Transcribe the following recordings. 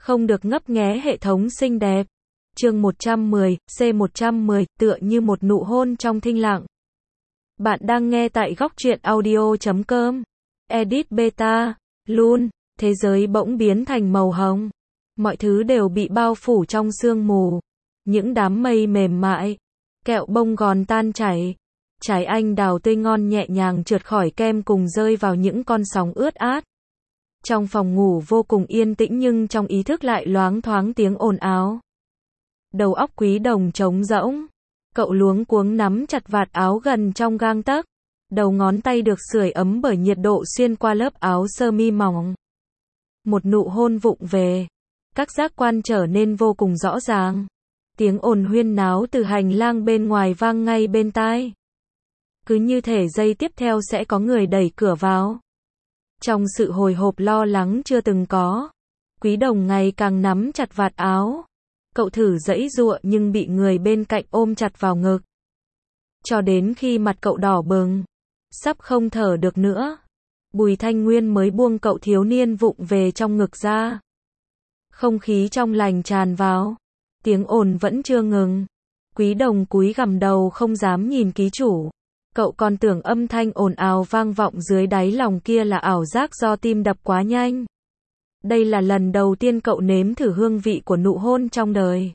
Không được ngấp nghé hệ thống xinh đẹp. Chương 110, C110, tựa như một nụ hôn trong thinh lặng. Bạn đang nghe tại góc truyện audio.com. Edit beta. Luôn, thế giới bỗng biến thành màu hồng. Mọi thứ đều bị bao phủ trong sương mù. Những đám mây mềm mại. Kẹo bông gòn tan chảy. Trái anh đào tươi ngon nhẹ nhàng trượt khỏi kem cùng rơi vào những con sóng ướt át. Trong phòng ngủ vô cùng yên tĩnh nhưng trong ý thức lại loáng thoáng tiếng ồn ào. Đầu óc Quý Đồng trống rỗng. Cậu luống cuống nắm chặt vạt áo gần trong gang tấc. Đầu ngón tay được sưởi ấm bởi nhiệt độ xuyên qua lớp áo sơ mi mỏng. Một nụ hôn vụng về. Các giác quan trở nên vô cùng rõ ràng. Tiếng ồn huyên náo từ hành lang bên ngoài vang ngay bên tai. Cứ như thể giây tiếp theo sẽ có người đẩy cửa vào. Trong sự hồi hộp lo lắng chưa từng có, Quý Đồng ngày càng nắm chặt vạt áo. Cậu thử giãy giụa nhưng bị người bên cạnh ôm chặt vào ngực. Cho đến khi mặt cậu đỏ bừng, sắp không thở được nữa, Bùi Thanh Nguyên mới buông cậu thiếu niên vụng về trong ngực ra. Không khí trong lành tràn vào, tiếng ồn vẫn chưa ngừng. Quý Đồng cúi gằm đầu không dám nhìn ký chủ. Cậu còn tưởng âm thanh ồn ào vang vọng dưới đáy lòng kia là ảo giác do tim đập quá nhanh. Đây là lần đầu tiên cậu nếm thử hương vị của nụ hôn trong đời.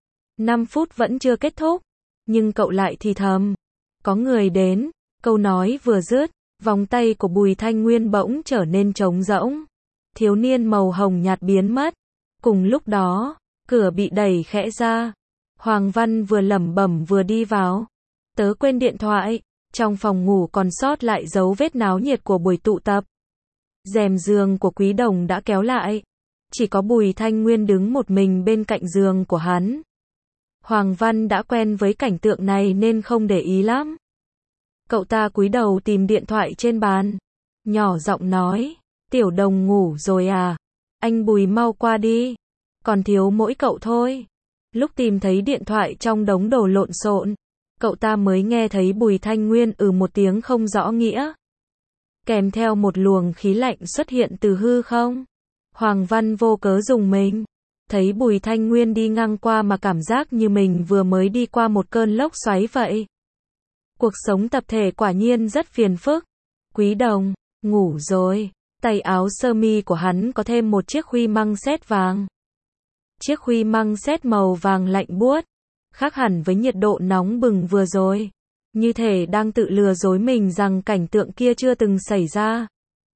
5 phút vẫn chưa kết thúc, nhưng cậu lại thì thầm. Có người đến, câu nói vừa dứt, vòng tay của Bùi Thanh Nguyên bỗng trở nên trống rỗng. Thiếu niên màu hồng nhạt biến mất. Cùng lúc đó, cửa bị đẩy khẽ ra. Hoàng Văn vừa lẩm bẩm vừa đi vào. Tớ quên điện thoại. Trong phòng ngủ còn sót lại dấu vết náo nhiệt của buổi tụ tập. Rèm giường của Quý Đồng đã kéo lại. Chỉ có Bùi Thanh Nguyên đứng một mình bên cạnh giường của hắn. Hoàng Văn đã quen với cảnh tượng này nên không để ý lắm. Cậu ta cúi đầu tìm điện thoại trên bàn. Nhỏ giọng nói, Tiểu Đồng ngủ rồi à? Anh Bùi mau qua đi. Còn thiếu mỗi cậu thôi. Lúc tìm thấy điện thoại trong đống đồ lộn xộn, cậu ta mới nghe thấy Bùi Thanh Nguyên một tiếng không rõ nghĩa. Kèm theo một luồng khí lạnh xuất hiện từ hư không. Hoàng Văn vô cớ rùng mình. Thấy Bùi Thanh Nguyên đi ngang qua mà cảm giác như mình vừa mới đi qua một cơn lốc xoáy vậy. Cuộc sống tập thể quả nhiên rất phiền phức. Quý Đồng, ngủ rồi. Tay áo sơ mi của hắn có thêm một chiếc khuy măng sét vàng. Chiếc khuy măng sét màu vàng lạnh buốt. Khác hẳn với nhiệt độ nóng bừng vừa rồi. Như thể đang tự lừa dối mình rằng cảnh tượng kia chưa từng xảy ra.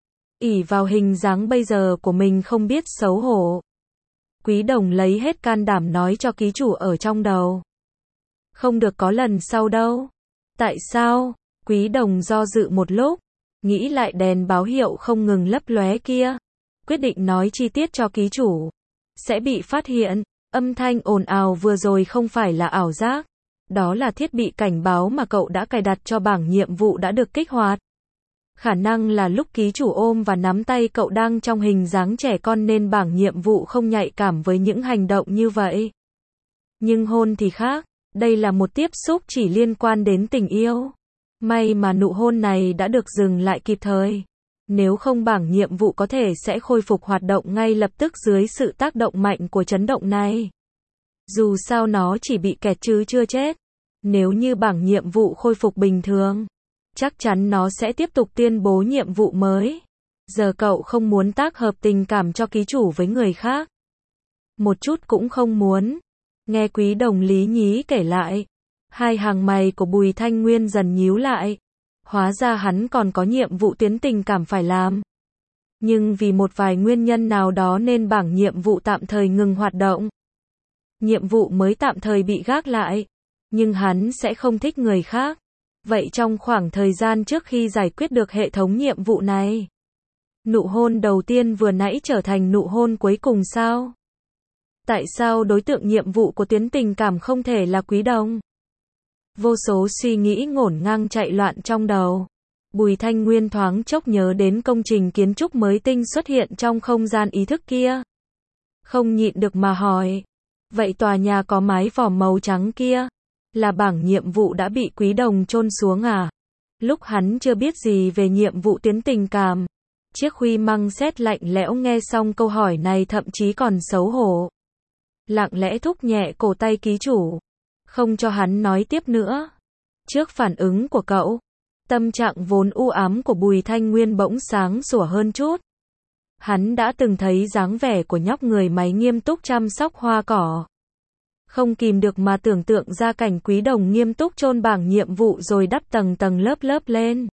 Ỷ vào hình dáng bây giờ của mình không biết xấu hổ. Quý Đồng lấy hết can đảm nói cho ký chủ ở trong đầu. Không được có lần sau đâu. Tại sao? Quý Đồng do dự một lúc. Nghĩ lại đèn báo hiệu không ngừng lấp lóe kia. Quyết định nói chi tiết cho ký chủ. Sẽ bị phát hiện. Âm thanh ồn ào vừa rồi không phải là ảo giác. Đó là thiết bị cảnh báo mà cậu đã cài đặt cho bảng nhiệm vụ đã được kích hoạt. Khả năng là lúc ký chủ ôm và nắm tay cậu đang trong hình dáng trẻ con nên bảng nhiệm vụ không nhạy cảm với những hành động như vậy. Nhưng hôn thì khác. Đây là một tiếp xúc chỉ liên quan đến tình yêu. May mà nụ hôn này đã được dừng lại kịp thời. Nếu không bảng nhiệm vụ có thể sẽ khôi phục hoạt động ngay lập tức dưới sự tác động mạnh của chấn động này. Dù sao nó chỉ bị kẹt chứ chưa chết. Nếu như bảng nhiệm vụ khôi phục bình thường, chắc chắn nó sẽ tiếp tục tuyên bố nhiệm vụ mới. Giờ cậu không muốn tác hợp tình cảm cho ký chủ với người khác. Một chút cũng không muốn. Nghe Quý Đồng lý nhí kể lại. Hai hàng mày của Bùi Thanh Nguyên dần nhíu lại. Hóa ra hắn còn có nhiệm vụ tiến tình cảm phải làm. Nhưng vì một vài nguyên nhân nào đó nên bảng nhiệm vụ tạm thời ngừng hoạt động. Nhiệm vụ mới tạm thời bị gác lại. Nhưng hắn sẽ không thích người khác. Vậy trong khoảng thời gian trước khi giải quyết được hệ thống nhiệm vụ này, nụ hôn đầu tiên vừa nãy trở thành nụ hôn cuối cùng sao? Tại sao đối tượng nhiệm vụ của tiến tình cảm không thể là Quý Đồng? Vô số suy nghĩ ngổn ngang chạy loạn trong đầu. Bùi Thanh Nguyên thoáng chốc nhớ đến công trình kiến trúc mới tinh xuất hiện trong không gian ý thức kia. Không nhịn được mà hỏi. Vậy tòa nhà có mái vòm màu trắng kia, là bảng nhiệm vụ đã bị Quý Đồng chôn xuống à? Lúc hắn chưa biết gì về nhiệm vụ tiến tình cảm, Chiếc Huy Măng Xét lạnh lẽo nghe xong câu hỏi này thậm chí còn xấu hổ. Lặng lẽ thúc nhẹ cổ tay ký chủ, không cho hắn nói tiếp nữa. Trước phản ứng của cậu, tâm trạng vốn u ám của Bùi Thanh Nguyên bỗng sáng sủa hơn chút. Hắn đã từng thấy dáng vẻ của nhóc người máy nghiêm túc chăm sóc hoa cỏ. Không kìm được mà tưởng tượng ra cảnh Quý Đồng nghiêm túc chôn bảng nhiệm vụ rồi đắp tầng tầng lớp lớp lên.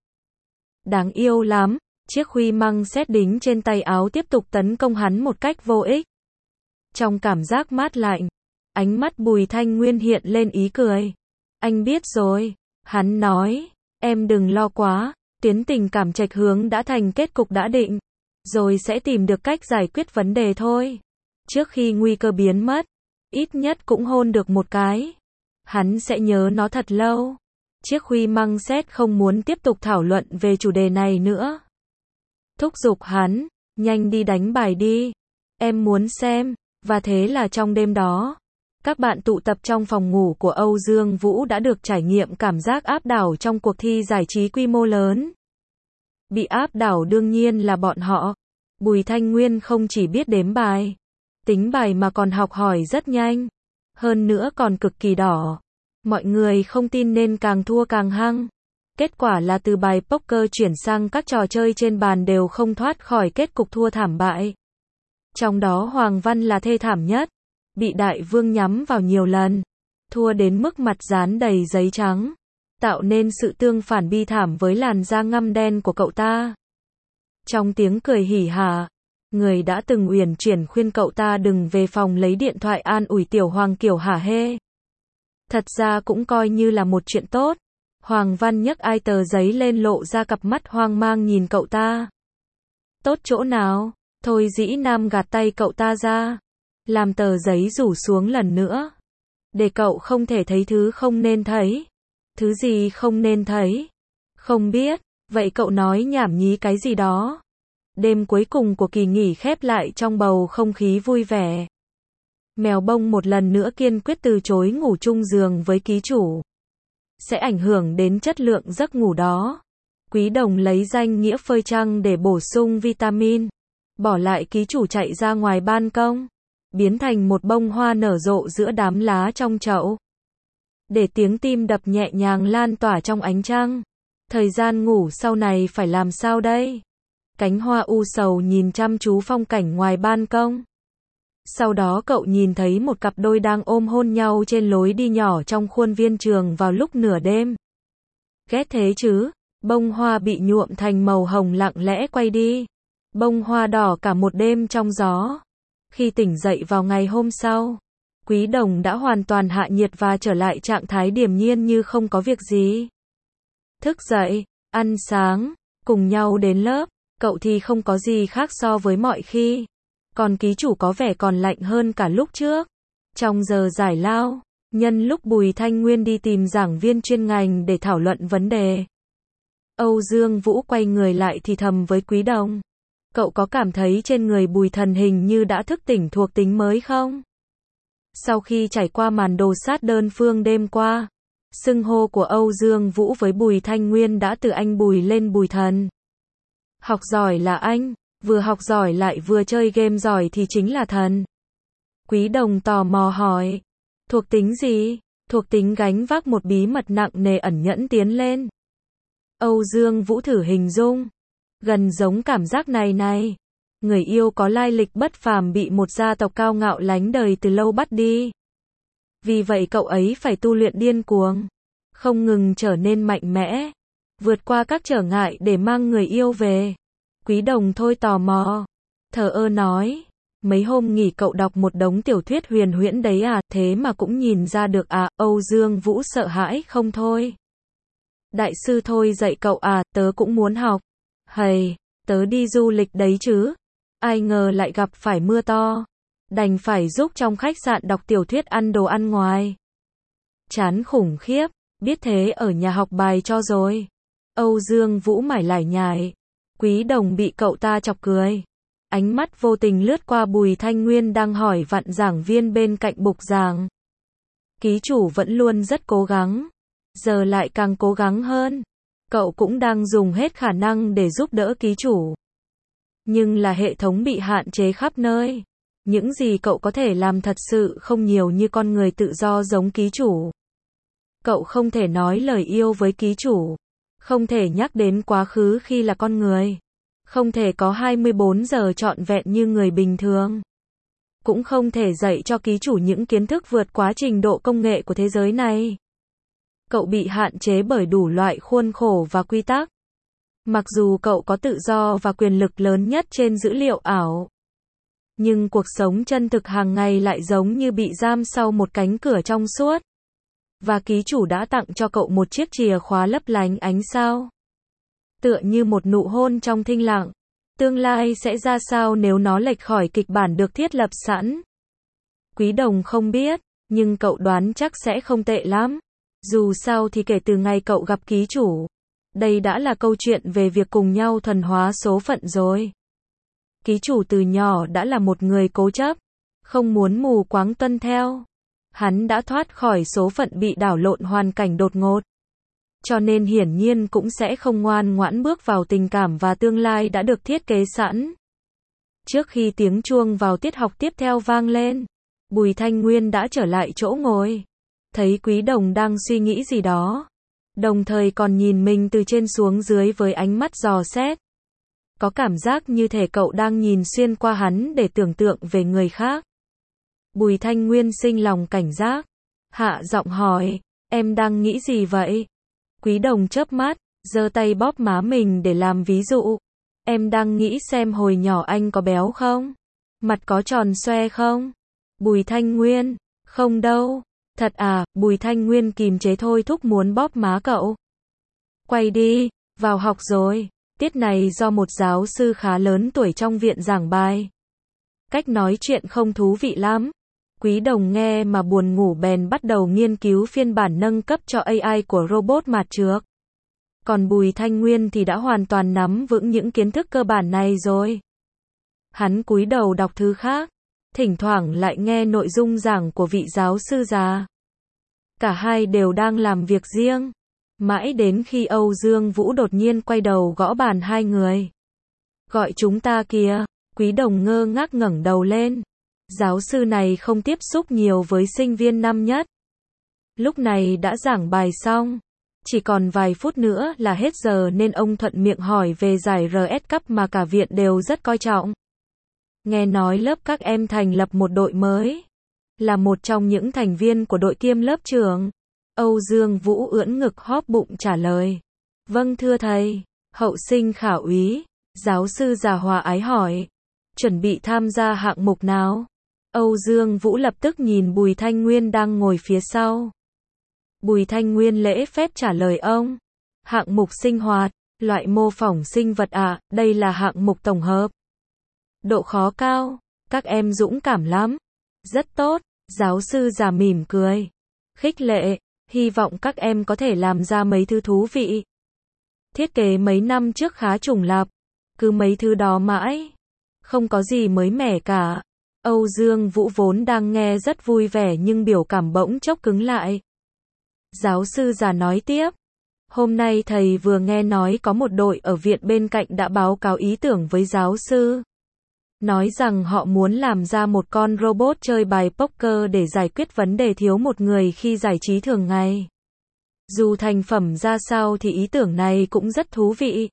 Đáng yêu lắm, chiếc Huy Măng Xét đính trên tay áo tiếp tục tấn công hắn một cách vô ích. Trong cảm giác mát lạnh, ánh mắt Bùi Thanh Nguyên hiện lên ý cười. Anh biết rồi, hắn nói, em đừng lo quá, tuyến tình cảm trạch hướng đã thành kết cục đã định, rồi sẽ tìm được cách giải quyết vấn đề thôi. Trước khi nguy cơ biến mất, ít nhất cũng hôn được một cái. Hắn sẽ nhớ nó thật lâu. Chiếc Huy Măng Xét không muốn tiếp tục thảo luận về chủ đề này nữa. Thúc giục hắn, nhanh đi đánh bài đi. Em muốn xem. Và thế là trong đêm đó, các bạn tụ tập trong phòng ngủ của Âu Dương Vũ đã được trải nghiệm cảm giác áp đảo trong cuộc thi giải trí quy mô lớn. Bị áp đảo đương nhiên là bọn họ. Bùi Thanh Nguyên không chỉ biết đếm bài, tính bài mà còn học hỏi rất nhanh. Hơn nữa còn cực kỳ đỏ. Mọi người không tin nên càng thua càng hăng. Kết quả là từ bài poker chuyển sang các trò chơi trên bàn đều không thoát khỏi kết cục thua thảm bại. Trong đó Hoàng Văn là thê thảm nhất, bị đại vương nhắm vào nhiều lần, thua đến mức mặt dán đầy giấy trắng, tạo nên sự tương phản bi thảm với làn da ngăm đen của cậu ta. Trong tiếng cười hỉ hả, người đã từng uyển chuyển khuyên cậu ta đừng về phòng lấy điện thoại an ủi Tiểu Hoàng kiểu hả hê. Thật ra cũng coi như là một chuyện tốt. Hoàng Văn nhấc ai tờ giấy lên lộ ra cặp mắt hoang mang nhìn cậu ta. Tốt chỗ nào? Thôi dĩ Nam gạt tay cậu ta ra, làm tờ giấy rủ xuống lần nữa. Để cậu không thể thấy thứ không nên thấy. Thứ gì không nên thấy? Không biết, vậy cậu nói nhảm nhí cái gì đó. Đêm cuối cùng của kỳ nghỉ khép lại trong bầu không khí vui vẻ. Mèo bông một lần nữa kiên quyết từ chối ngủ chung giường với ký chủ. Sẽ ảnh hưởng đến chất lượng giấc ngủ đó. Quý Đồng lấy danh nghĩa phơi trăng để bổ sung vitamin. Bỏ lại ký chủ chạy ra ngoài ban công, biến thành một bông hoa nở rộ giữa đám lá trong chậu. Để tiếng tim đập nhẹ nhàng lan tỏa trong ánh trăng. Thời gian ngủ sau này phải làm sao đây? Cánh hoa u sầu nhìn chăm chú phong cảnh ngoài ban công. Sau đó cậu nhìn thấy một cặp đôi đang ôm hôn nhau trên lối đi nhỏ trong khuôn viên trường vào lúc nửa đêm. Ghét thế chứ? Bông hoa bị nhuộm thành màu hồng lặng lẽ quay đi. Bông hoa đỏ cả một đêm trong gió. Khi tỉnh dậy vào ngày hôm sau, Quý Đồng đã hoàn toàn hạ nhiệt và trở lại trạng thái điềm nhiên như không có việc gì. Thức dậy, ăn sáng, cùng nhau đến lớp, cậu thì không có gì khác so với mọi khi. Còn ký chủ có vẻ còn lạnh hơn cả lúc trước. Trong giờ giải lao, nhân lúc Bùi Thanh Nguyên đi tìm giảng viên chuyên ngành để thảo luận vấn đề, Âu Dương Vũ quay người lại thì thầm với Quý Đồng. Cậu có cảm thấy trên người Bùi Thần hình như đã thức tỉnh thuộc tính mới không? Sau khi trải qua màn đồ sát đơn phương đêm qua, xưng hô của Âu Dương Vũ với Bùi Thanh Nguyên đã từ anh Bùi lên Bùi Thần. Học giỏi là anh, vừa học giỏi lại vừa chơi game giỏi thì chính là thần. Quý Đồng tò mò hỏi. Thuộc tính gì? Thuộc tính gánh vác một bí mật nặng nề ẩn nhẫn tiến lên. Âu Dương Vũ thử hình dung. Gần giống cảm giác này. Người yêu có lai lịch bất phàm bị một gia tộc cao ngạo lánh đời từ lâu bắt đi. Vì vậy cậu ấy phải tu luyện điên cuồng, không ngừng trở nên mạnh mẽ, vượt qua các trở ngại để mang người yêu về. Quý Đồng thôi tò mò, thờ ơ nói. Mấy hôm nghỉ cậu đọc một đống tiểu thuyết huyền huyễn đấy à, thế mà cũng nhìn ra được à? Âu Dương Vũ sợ hãi không thôi. Đại sư thôi dạy cậu à, tớ cũng muốn học. Hầy, tớ đi du lịch đấy chứ. Ai ngờ lại gặp phải mưa to. Đành phải giúp trong khách sạn đọc tiểu thuyết ăn đồ ăn ngoài. Chán khủng khiếp, biết thế ở nhà học bài cho rồi. Âu Dương Vũ mải lải nhải. Quý Đồng bị cậu ta chọc cười. Ánh mắt vô tình lướt qua Bùi Thanh Nguyên đang hỏi vặn giảng viên bên cạnh bục giảng. Ký chủ vẫn luôn rất cố gắng, giờ lại càng cố gắng hơn. Cậu cũng đang dùng hết khả năng để giúp đỡ ký chủ. Nhưng là hệ thống bị hạn chế khắp nơi. Những gì cậu có thể làm thật sự không nhiều như con người tự do giống ký chủ. Cậu không thể nói lời yêu với ký chủ. Không thể nhắc đến quá khứ khi là con người. Không thể có 24 giờ trọn vẹn như người bình thường. Cũng không thể dạy cho ký chủ những kiến thức vượt quá trình độ công nghệ của thế giới này. Cậu bị hạn chế bởi đủ loại khuôn khổ và quy tắc. Mặc dù cậu có tự do và quyền lực lớn nhất trên dữ liệu ảo. Nhưng cuộc sống chân thực hàng ngày lại giống như bị giam sau một cánh cửa trong suốt. Và ký chủ đã tặng cho cậu một chiếc chìa khóa lấp lánh ánh sao. Tựa như một nụ hôn trong thinh lặng. Tương lai sẽ ra sao nếu nó lệch khỏi kịch bản được thiết lập sẵn? Quý đồng không biết, nhưng cậu đoán chắc sẽ không tệ lắm. Dù sao thì kể từ ngày cậu gặp ký chủ, đây đã là câu chuyện về việc cùng nhau thuần hóa số phận rồi. Ký chủ từ nhỏ đã là một người cố chấp, không muốn mù quáng tuân theo. Hắn đã thoát khỏi số phận bị đảo lộn hoàn cảnh đột ngột. Cho nên hiển nhiên cũng sẽ không ngoan ngoãn bước vào tình cảm và tương lai đã được thiết kế sẵn. Trước khi tiếng chuông vào tiết học tiếp theo vang lên, Bùi Thanh Nguyên đã trở lại chỗ ngồi. Thấy Quý Đồng đang suy nghĩ gì đó. Đồng thời còn nhìn mình từ trên xuống dưới với ánh mắt dò xét. Có cảm giác như thể cậu đang nhìn xuyên qua hắn để tưởng tượng về người khác. Bùi Thanh Nguyên sinh lòng cảnh giác. Hạ giọng hỏi, em đang nghĩ gì vậy? Quý Đồng chớp mắt, giơ tay bóp má mình để làm ví dụ. Em đang nghĩ xem hồi nhỏ anh có béo không? Mặt có tròn xoe không? Bùi Thanh Nguyên, không đâu. Thật à, Bùi Thanh Nguyên kìm chế thôi thúc muốn bóp má cậu. Quay đi, vào học rồi. Tiết này do một giáo sư khá lớn tuổi trong viện giảng bài. Cách nói chuyện không thú vị lắm. Quý Đồng nghe mà buồn ngủ bèn bắt đầu nghiên cứu phiên bản nâng cấp cho AI của robot mặt trước. Còn Bùi Thanh Nguyên thì đã hoàn toàn nắm vững những kiến thức cơ bản này rồi. Hắn cúi đầu đọc thư khác, thỉnh thoảng lại nghe nội dung giảng của vị giáo sư già. Cả hai đều đang làm việc riêng. Mãi đến khi Âu Dương Vũ đột nhiên quay đầu gõ bàn hai người. Gọi chúng ta kìa. Quý Đồng ngơ ngác ngẩng đầu lên. Giáo sư này không tiếp xúc nhiều với sinh viên năm nhất. Lúc này đã giảng bài xong. Chỉ còn vài phút nữa là hết giờ nên ông thuận miệng hỏi về giải RS Cup mà cả viện đều rất coi trọng. Nghe nói lớp các em thành lập một đội mới. Là một trong những thành viên của đội kiêm lớp trưởng. Âu Dương Vũ ưỡn ngực hóp bụng trả lời. Vâng thưa thầy. Hậu sinh khả úy. Giáo sư già hòa ái hỏi. Chuẩn bị tham gia hạng mục nào? Âu Dương Vũ lập tức nhìn Bùi Thanh Nguyên đang ngồi phía sau. Bùi Thanh Nguyên lễ phép trả lời ông. Hạng mục sinh hoạt, loại mô phỏng sinh vật ạ, đây là hạng mục tổng hợp. Độ khó cao, các em dũng cảm lắm. Rất tốt, giáo sư già mỉm cười. Khích lệ, hy vọng các em có thể làm ra mấy thứ thú vị. Thiết kế mấy năm trước khá trùng lặp, cứ mấy thứ đó mãi. Không có gì mới mẻ cả. Âu Dương Vũ vốn đang nghe rất vui vẻ nhưng biểu cảm bỗng chốc cứng lại. Giáo sư già nói tiếp. Hôm nay thầy vừa nghe nói có một đội ở viện bên cạnh đã báo cáo ý tưởng với giáo sư. Nói rằng họ muốn làm ra một con robot chơi bài poker để giải quyết vấn đề thiếu một người khi giải trí thường ngày. Dù thành phẩm ra sao thì ý tưởng này cũng rất thú vị.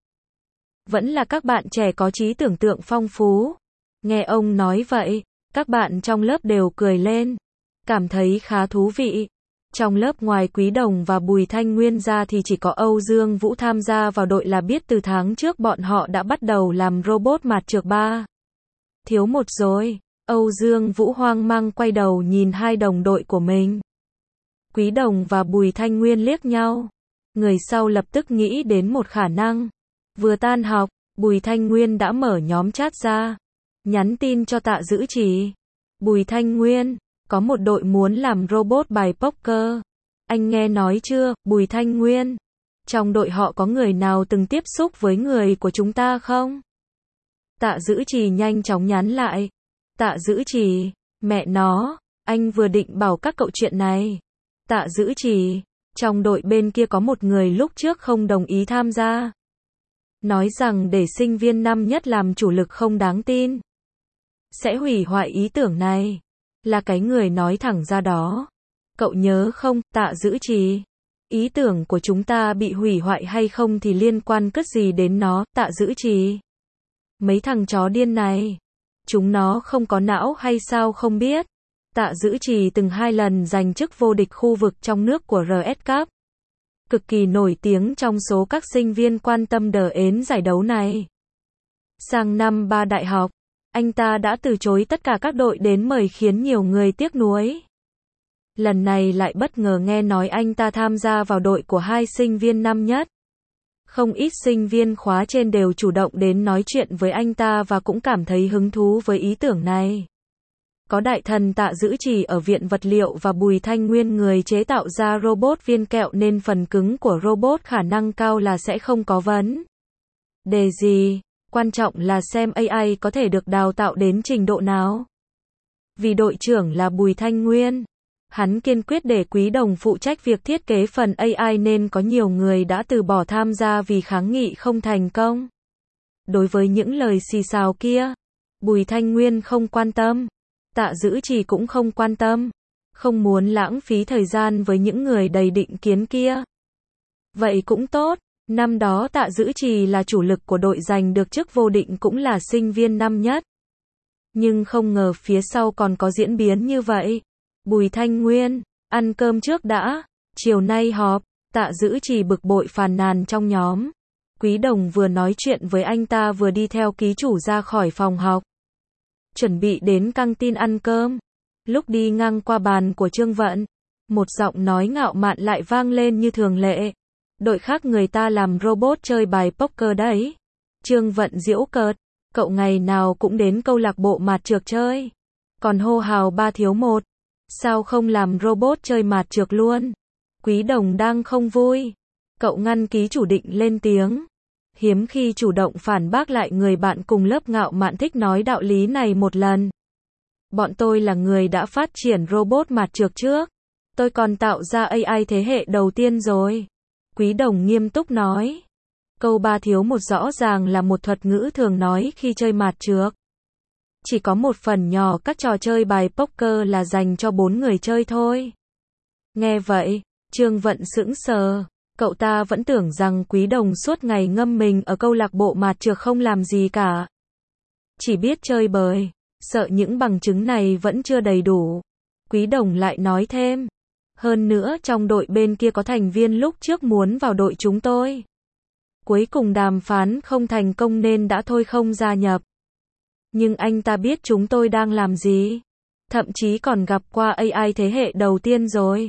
Vẫn là các bạn trẻ có trí tưởng tượng phong phú. Nghe ông nói vậy, các bạn trong lớp đều cười lên. Cảm thấy khá thú vị. Trong lớp ngoài Quý Đồng và Bùi Thanh Nguyên ra thì chỉ có Âu Dương Vũ tham gia vào đội là biết từ tháng trước bọn họ đã bắt đầu làm robot mặt trược 3. Thiếu một rồi. Âu Dương Vũ hoang mang quay đầu nhìn hai đồng đội của mình. Quý Đồng và Bùi Thanh Nguyên liếc nhau. Người sau lập tức nghĩ đến một khả năng. Vừa tan học, Bùi Thanh Nguyên đã mở nhóm chat ra. Nhắn tin cho Tạ Dữ Trì. Bùi Thanh Nguyên, có một đội muốn làm robot bài poker. Anh nghe nói chưa, Bùi Thanh Nguyên? Trong đội họ có người nào từng tiếp xúc với người của chúng ta không? Tạ Dữ Trì nhanh chóng nhắn lại. Tạ Dữ Trì, mẹ nó, anh vừa định bảo các cậu chuyện này. Tạ Dữ Trì, trong đội bên kia có một người lúc trước không đồng ý tham gia. nói rằng để sinh viên năm nhất làm chủ lực không đáng tin. Sẽ hủy hoại ý tưởng này. Là cái người nói thẳng ra đó. Cậu nhớ không, Tạ Dữ Trì? Ý tưởng của chúng ta bị hủy hoại hay không thì liên quan cất gì đến nó, Tạ Dữ Trì? Mấy thằng chó điên này. Chúng nó không có não hay sao không biết. Tạ Dữ Trì từng 2 lần giành chức vô địch khu vực trong nước của RS Cup. Cực kỳ nổi tiếng trong số các sinh viên quan tâm đờ ến giải đấu này. Sang năm 3 đại học, anh ta đã từ chối tất cả các đội đến mời khiến nhiều người tiếc nuối. Lần này lại bất ngờ nghe nói anh ta tham gia vào đội của 2 sinh viên năm nhất. Không ít sinh viên khóa trên đều chủ động đến nói chuyện với anh ta và cũng cảm thấy hứng thú với ý tưởng này. Có đại thần Tạ Dữ Trì ở Viện Vật liệu và Bùi Thanh Nguyên người chế tạo ra robot viên kẹo nên phần cứng của robot khả năng cao là sẽ không có vấn đề gì. Quan trọng là xem AI có thể được đào tạo đến trình độ nào. Vì đội trưởng là Bùi Thanh Nguyên, hắn kiên quyết để Quý Đồng phụ trách việc thiết kế phần AI nên có nhiều người đã từ bỏ tham gia vì kháng nghị không thành công. Đối với những lời xì xào kia, Bùi Thanh Nguyên không quan tâm. Tạ Dữ Trì cũng không quan tâm. Không muốn lãng phí thời gian với những người đầy định kiến kia. Vậy cũng tốt. Năm đó Tạ Dữ Trì là chủ lực của đội giành được chức vô địch cũng là sinh viên năm nhất. Nhưng không ngờ phía sau còn có diễn biến như vậy. Bùi Thanh Nguyên, ăn cơm trước đã. Chiều nay họp. Tạ Dữ Trì bực bội phàn nàn trong nhóm. Quý Đồng vừa nói chuyện với anh ta vừa đi theo ký chủ ra khỏi phòng học. Chuẩn bị đến căng tin ăn cơm. Lúc đi ngang qua bàn của Trương Vận, một giọng nói ngạo mạn lại vang lên như thường lệ. Đội khác người ta làm robot chơi bài poker đấy. Trương Vận giễu cợt. Cậu ngày nào cũng đến câu lạc bộ mạt trược chơi. Còn hô hào 3 thiếu 1. Sao không làm robot chơi mạt trược luôn? Quý Đồng đang không vui. Cậu ngăn ký chủ định lên tiếng. Hiếm khi chủ động phản bác lại người bạn cùng lớp ngạo mạn thích nói đạo lý này một lần. Bọn tôi là người đã phát triển robot mạt trược trước. Tôi còn tạo ra AI thế hệ đầu tiên rồi. Quý Đồng nghiêm túc nói. Câu 3 thiếu 1 rõ ràng là một thuật ngữ thường nói khi chơi mạt trược. Chỉ có một phần nhỏ các trò chơi bài poker là dành cho 4 người chơi thôi. Nghe vậy, Trương Vận sững sờ. Cậu ta vẫn tưởng rằng Quý Đồng suốt ngày ngâm mình ở câu lạc bộ mạt trược không làm gì cả. Chỉ biết chơi bời. Sợ những bằng chứng này vẫn chưa đầy đủ. Quý Đồng lại nói thêm. Hơn nữa trong đội bên kia có thành viên lúc trước muốn vào đội chúng tôi. Cuối cùng đàm phán không thành công nên đã thôi không gia nhập. Nhưng anh ta biết chúng tôi đang làm gì. Thậm chí còn gặp qua AI thế hệ đầu tiên rồi.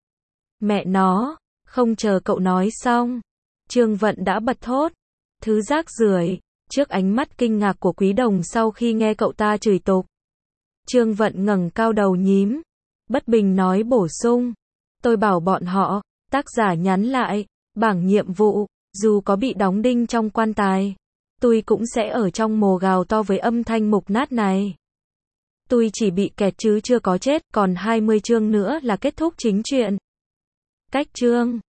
Mẹ nó, không chờ cậu nói xong. Trương Vận đã bật thốt. Thứ rác rưởi. Trước ánh mắt kinh ngạc của Quý Đồng sau khi nghe cậu ta chửi tục. Trương Vận ngẩng cao đầu nhím. Bất bình nói bổ sung. Tôi bảo bọn họ, tác giả nhắn lại, bảng nhiệm vụ, dù có bị đóng đinh trong quan tài. Tôi cũng sẽ ở trong mồ gào to với âm thanh mục nát này. Tôi chỉ bị kẹt chứ chưa có chết, còn 20 chương nữa là kết thúc chính truyện. Cách chương